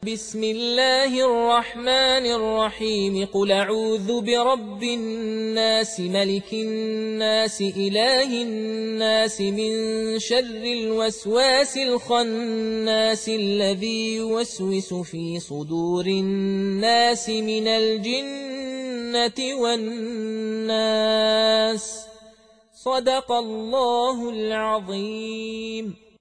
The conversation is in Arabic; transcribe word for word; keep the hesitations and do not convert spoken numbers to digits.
بسم الله الرحمن الرحيم قل أعوذ برب الناس ملك الناس إله الناس من شر الوسواس الخناس الذي يوسوس في صدور الناس من الجنة والناس. صدق الله العظيم.